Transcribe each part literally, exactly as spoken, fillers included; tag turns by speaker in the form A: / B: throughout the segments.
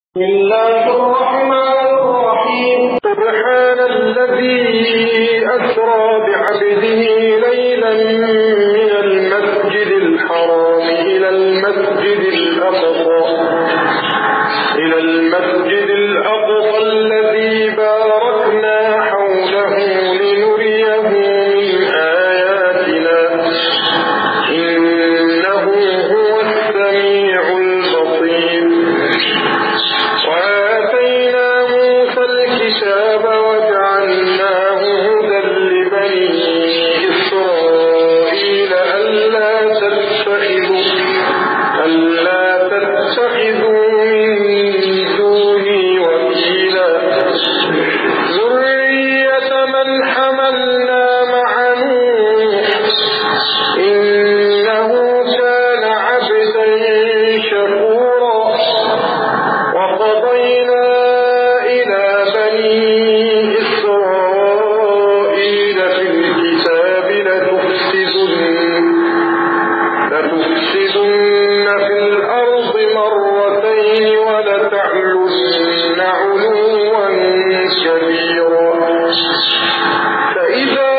A: بسم الله الرحمن الرحيم. سبحان الذي أسرى بعبده ليلا من المسجد الحرام إلى المسجد الأقصى إلى المسجد الأقصى الذي باركنا حوله لنريه من آياتنا إنه هو السميع البصير. وآتينا موسى الكتاب وجعلناه هدى لبني إسرائيل ألا تتخذوا ألا تتخذوا من دوني وكيلا ذرية من حملنا مع نوح إنه كان عبدا شكورا. وقضينا إلى بني إسرائيل في الكتاب لتفسدن لتفسدن في الأرض مرتين ولتعلن علوا كبيرا. فإذا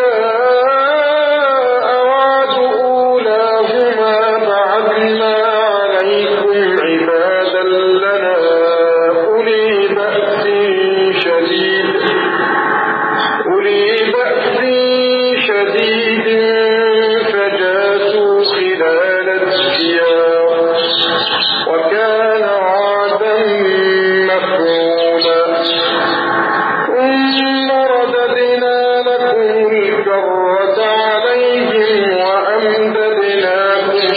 A: جاء وعد أولاهما بعثنا عليكم عبادا لنا أولي بأس شديد أولي بأس شديد فجاسوا خلال الديار وكان وعدا مفعولا. ثم رددنا لكم الكرة عليهم وأمددناكم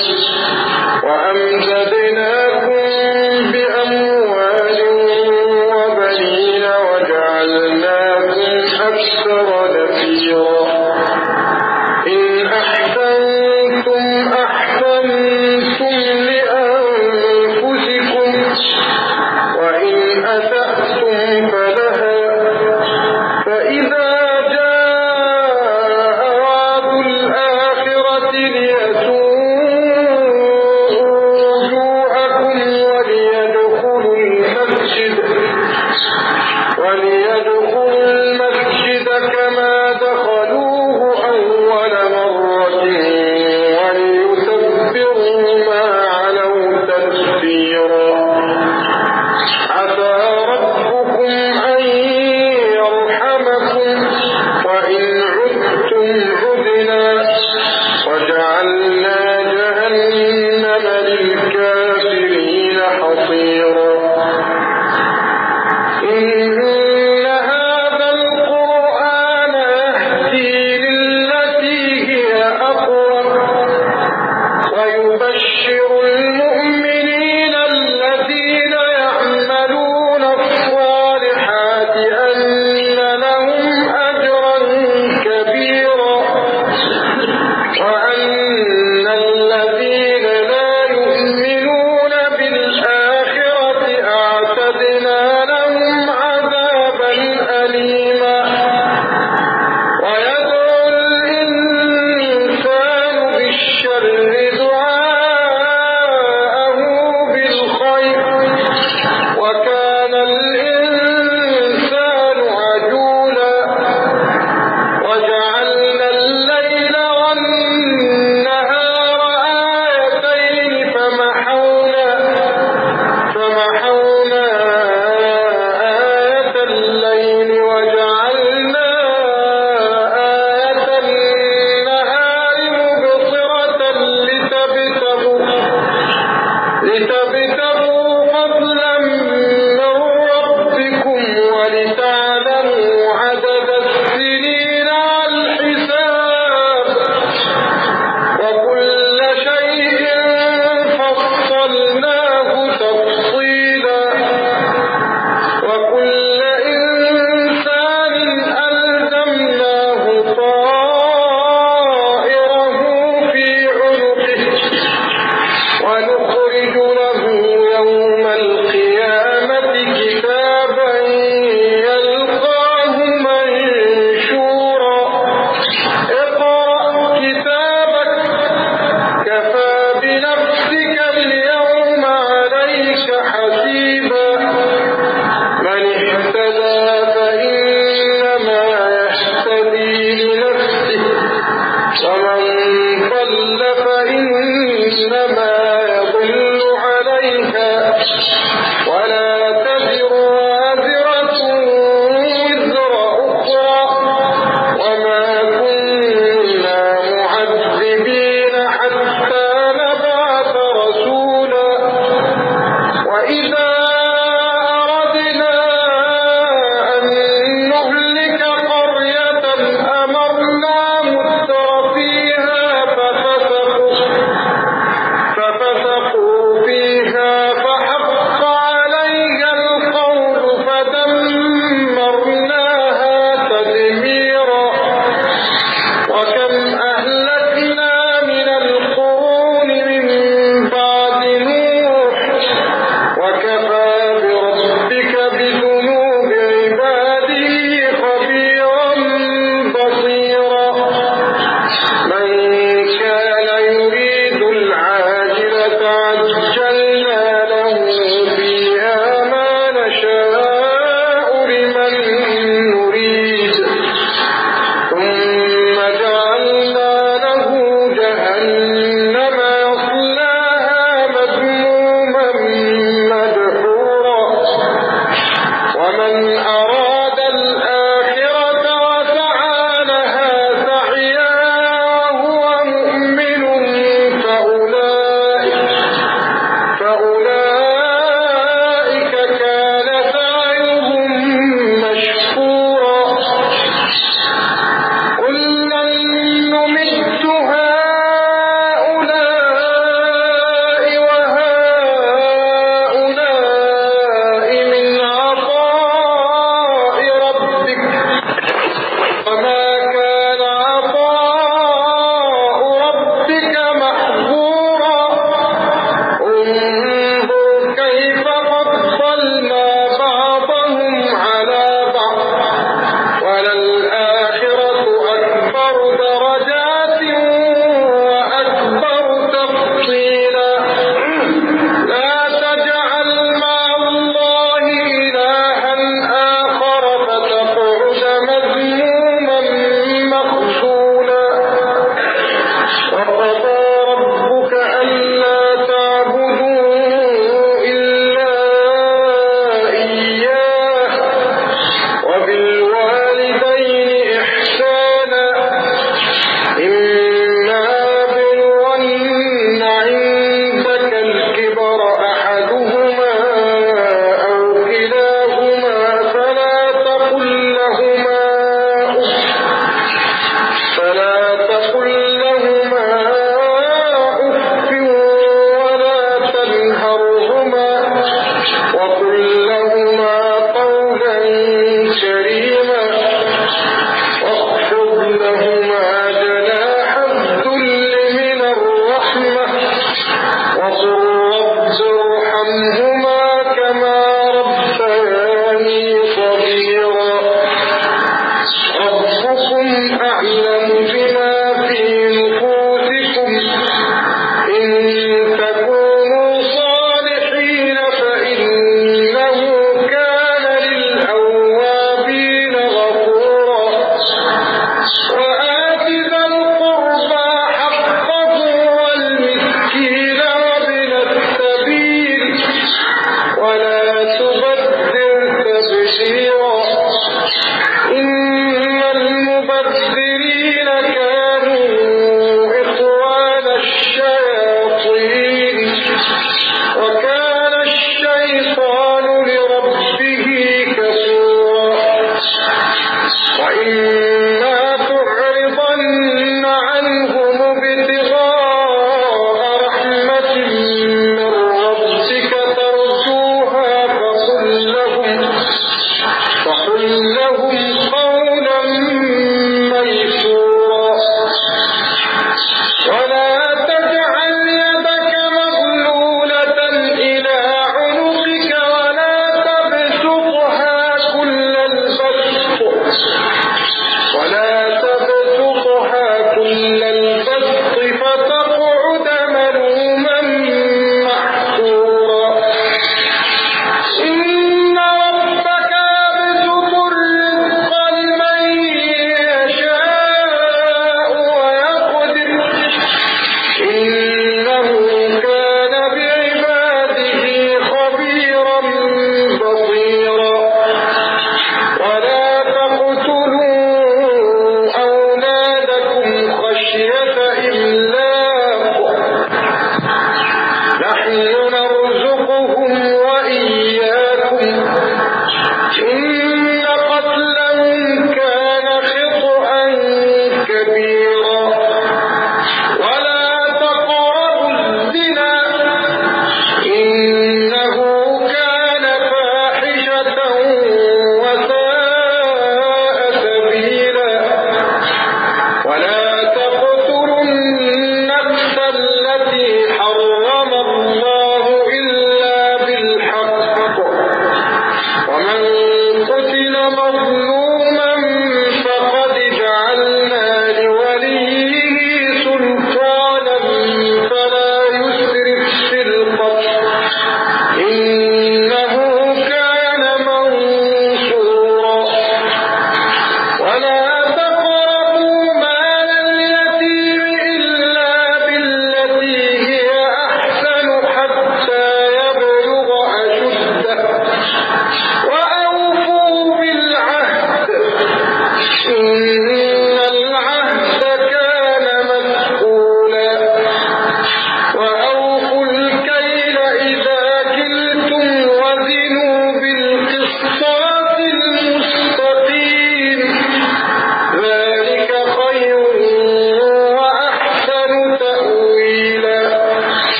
A: وأمددناكم بأموال وبنين وجعلناكم أكثر نفيرا. إن أحسنتم أحسنتم لأنفسكم وإن أسأتم فلها. فإذا جاء وعد الآخرة ليسوءوا وجوهكم وليدخلوا المسجد وليدخلوا المسجد كما دخلوه أول مرة وليتبروا ما علوا تتبيرا. عسى ربكم أن يرحمكم وإن عدتم عدنا وجعلنا جهنم للكافرين حصيرا. وقل لهما قولا كريما واخفض لهما جناح الذل من الرحمة وقل رب ارحمهما كما ربياني صغيرا ربكم أعلم بما في نفوسكم إن تكونوا صالحين فإنه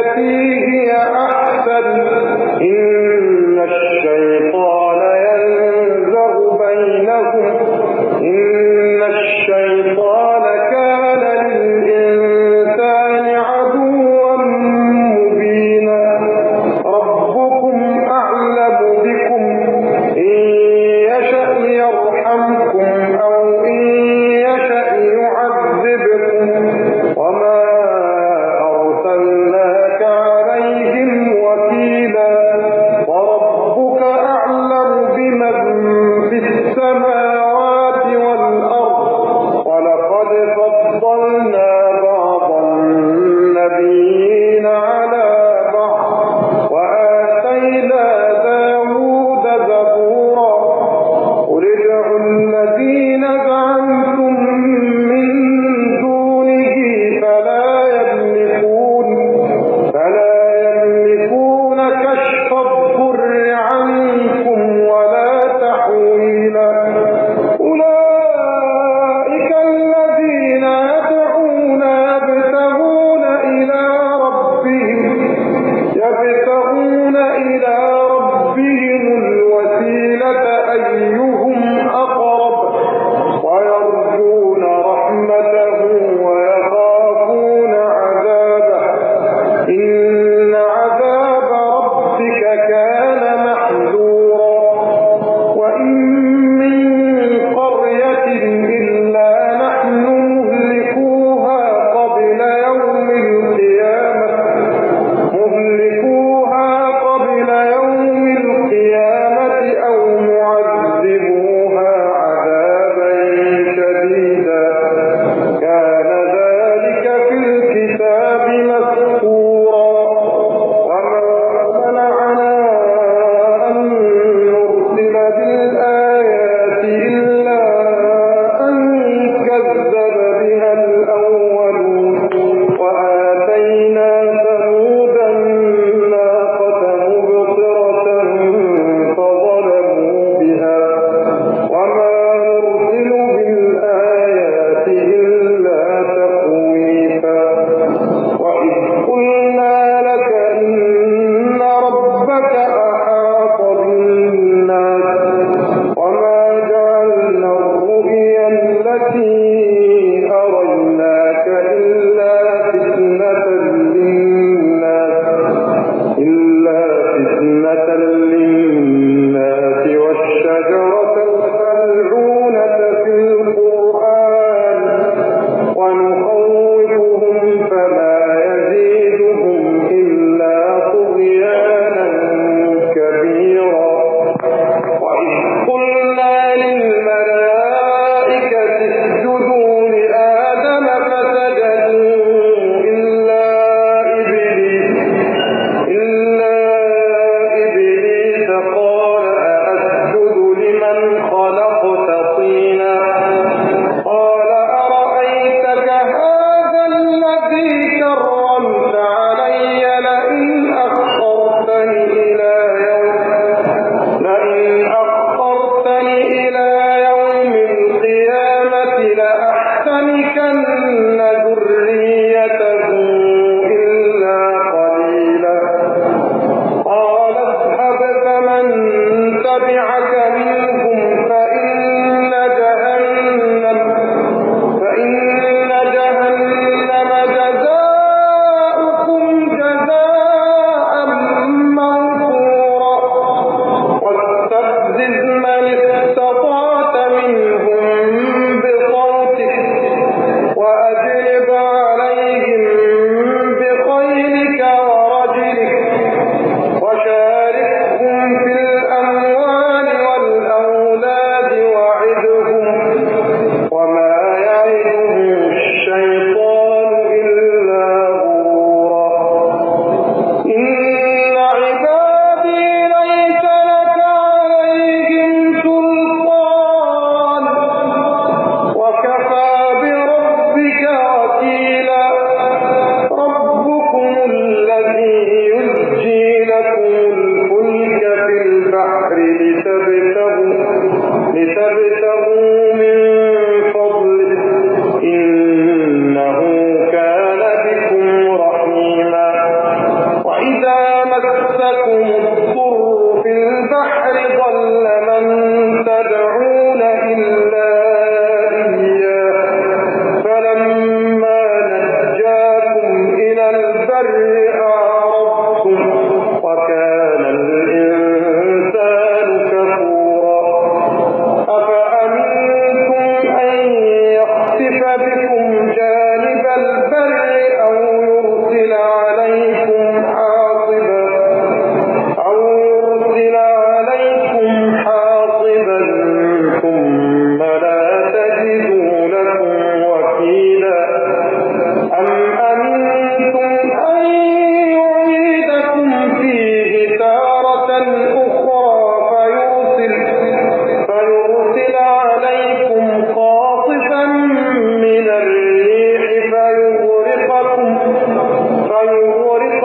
A: بالتي هي أحسن إن الشيطان ينزغ بينهم إن الشيطان كان للإنسان عدوا مبينا ربكم أعلم بكم إن يشأ يرحمكم أو إن يشأ يعذبكم وما أرسلناك عليهم وكيلا وربك أعلم بمن في السماوات والأرض ولقد فضلنا بعض النبيين على بعض وآتينا داود زبورا قل ادعوا الذين زعمتم من دونه فلا يملكون فلا يملكون كشف الضر عنكم ولا تحويلا أولئك الذين يدعون يبتغون إلى ربهم يبتغون إلى ربهم الوسيلة أيهم أقرب ويرجون رحمته ويخافون عذابه إن عذاب ربك كان محذورا وإن من قرية إلا نحن مهلكوها قبل يوم القيامة مهلكوها قبل يوم القيامة أو معذبوها عذابا شديدا كان ذلك في الكتاب مسطورا عليكم حاصبا أو يرسل عليكم حاصبا ثم لا تجدوا لكم وكيلا أم أمنتم أن يعيدكم فيه تارة أخرى فيرسل, فيرسل عليكم قاصفا من الريح فيغرقكم, فيغرقكم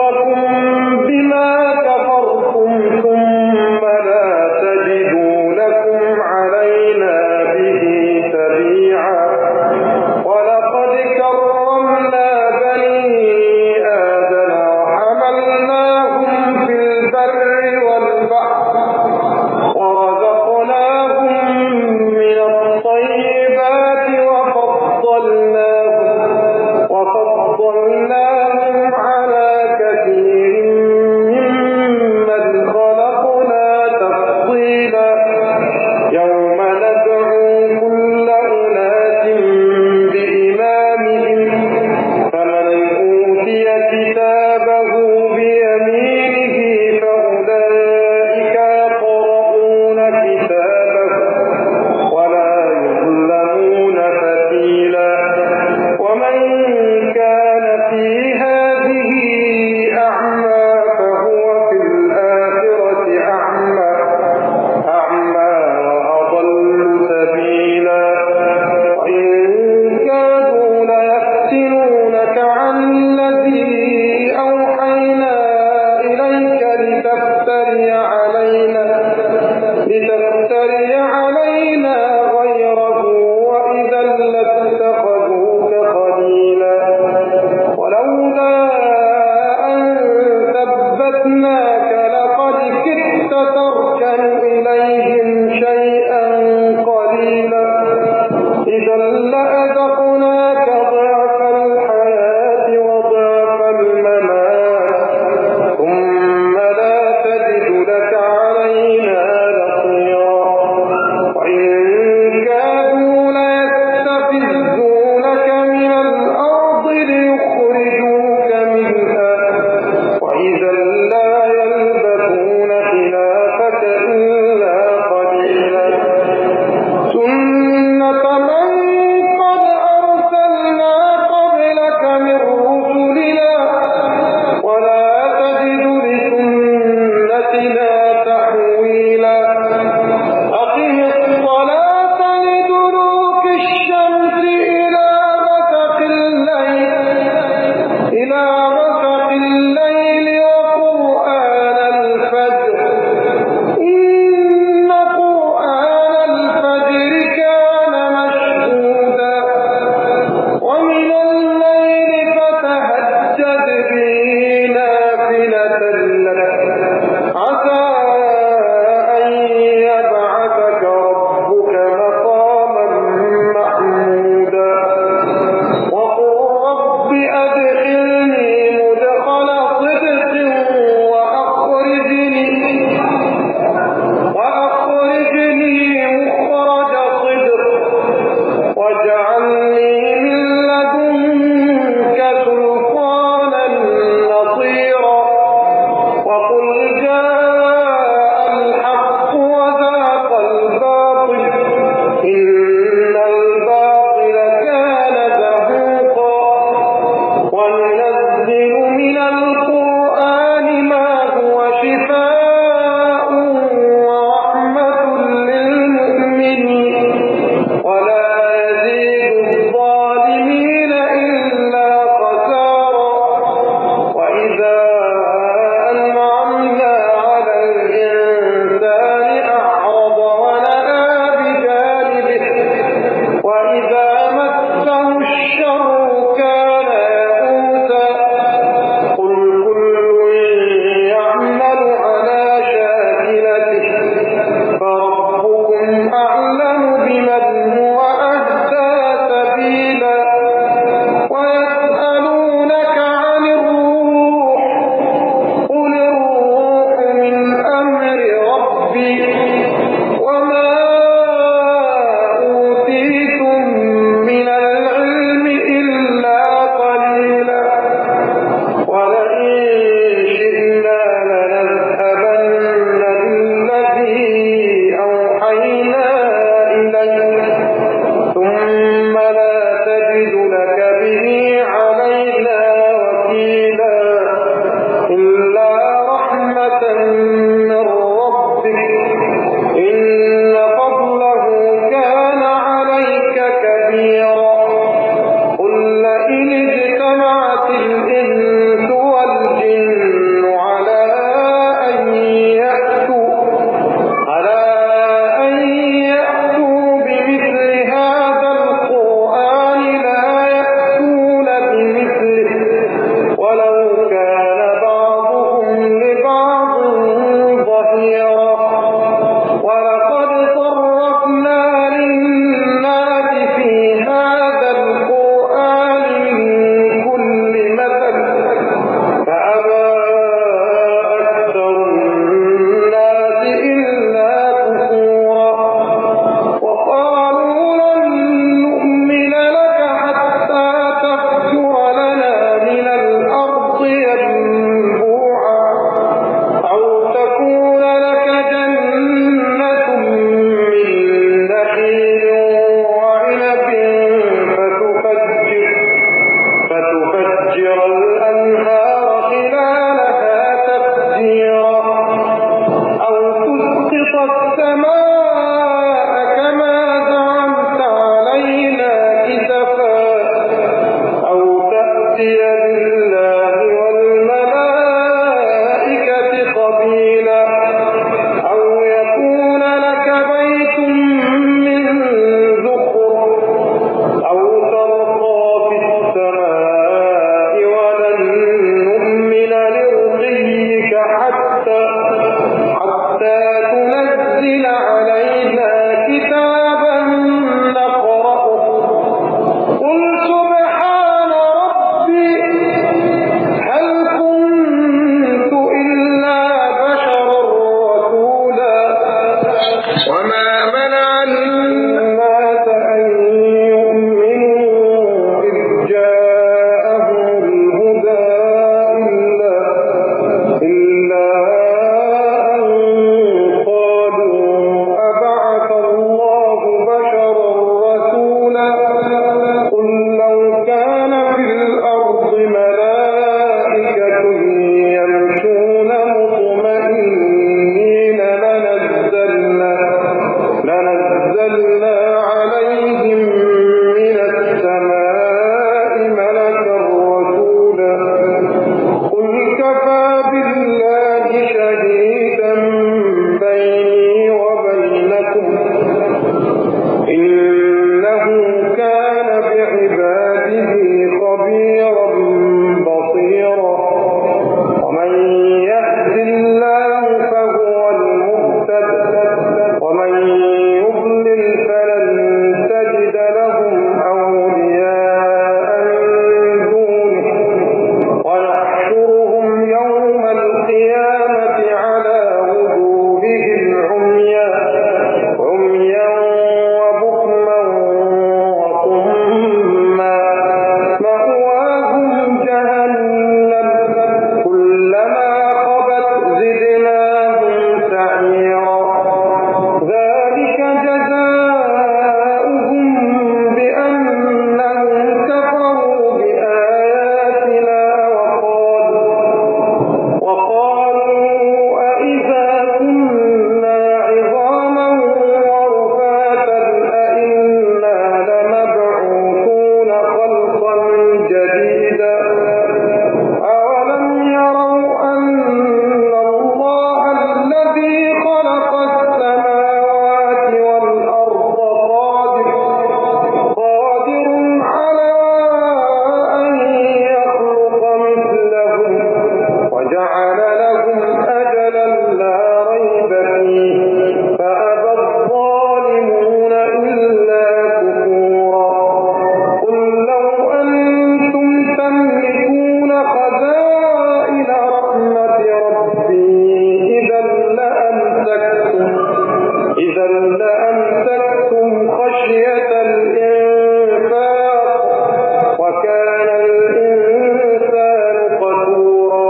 A: وجعل لهم أجلا لا ريب فيه فأبى الظالمون إلا كفورا قل لو أنتم تملكون خزائن رحمة ربي إذا لأمسكتم إذا لأمسكتم خشية الإنفاق وكان الإنسان قتورا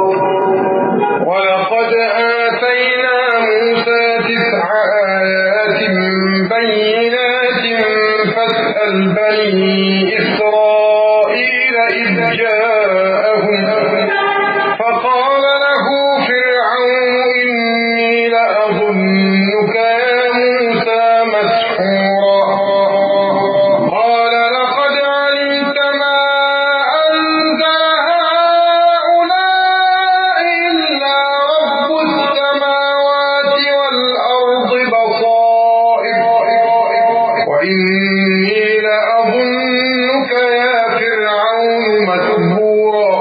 A: ولقد آتينا موسى تسع آيات بينات فاسأل بني إسرائيل إذ جاءهم فقال له فرعون إني لأظنك يا موسى مسحورا قال لقد علمت ما أنزل هؤلاء إلا رب السماوات والأرض بصائر وإني لأظنك يا فرعون مسحورا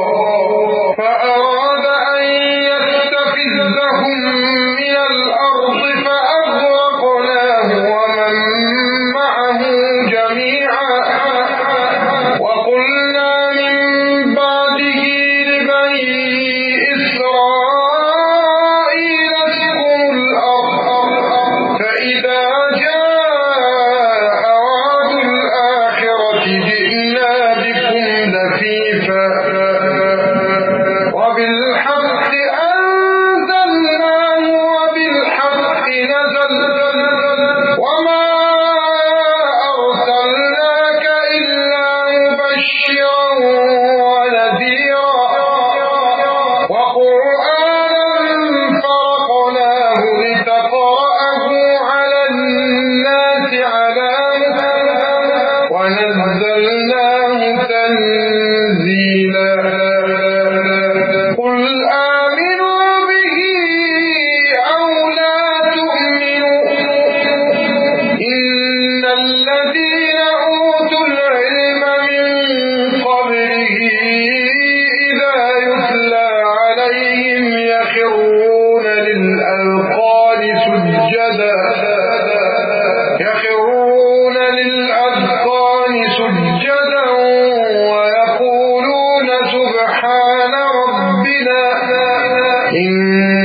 A: فأراد أن يستفزهم من الأرض فأغرقناه ومن معه جميعا وقلنا من بعده لبني إسرائيل اسكنوا الأرض فإذا جاء وعد الآخرة جئنا بكم لفيفا وبالحق أنزلناه وبالحق نزل وما أرسلناك إلا مبشرا ونذيرا وقرآنا فرقناه لتقرأه على الناس على مكث ونزلناه تنزيلا قل آمنوا به أو لا تؤمنوا إن الذين أوتوا العلم من قبله إذا يتلى عليهم يخرون للأذقان سجدا يخرون للأذقان سجدا ويقولون سبحان ربنا إن